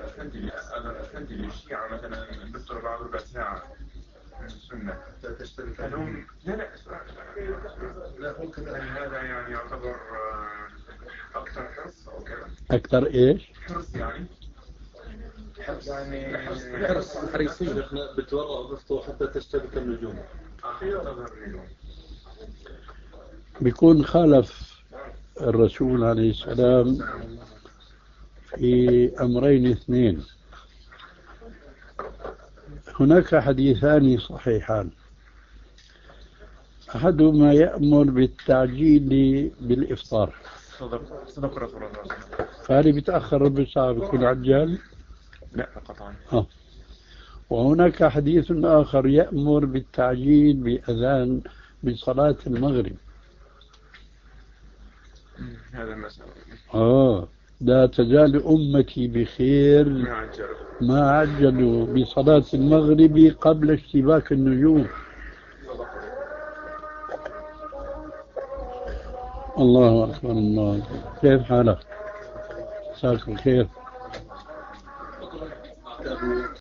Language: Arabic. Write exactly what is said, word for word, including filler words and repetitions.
أفندي أفندي الشيعة مثلا بيفطروا بعد ربع ساعة من السنة تشترك لهم. لا لا لا ممكن يعني هذا يعني يعتبر أكثر حرص أو كذا. أكثر إيش؟ حرص يعني حرص يعني حرص حريصين. احنا بتورط بفطور حتى تشتبك النجوم. تظهر النجوم. بيكون خالف الرسول عليه السلام في أمرين اثنين. هناك حديثان صحيحان، أحدهما يأمر بالتعجيل بالإفطار، صدق صدق رسول الله. فهل بيتأخر ربع ساعة بيكون عجال؟ لا قطعا. آه. وهناك حديث آخر يأمر بالتعجيل بأذان بصلاة المغرب. هذا المسألة. آه لا تزال أمتي بخير ما عجلوا ما عجلوا بصلاة المغرب قبل اشتباك النجوم. الله أكبر الله. كيف حالك؟ مساك الخير.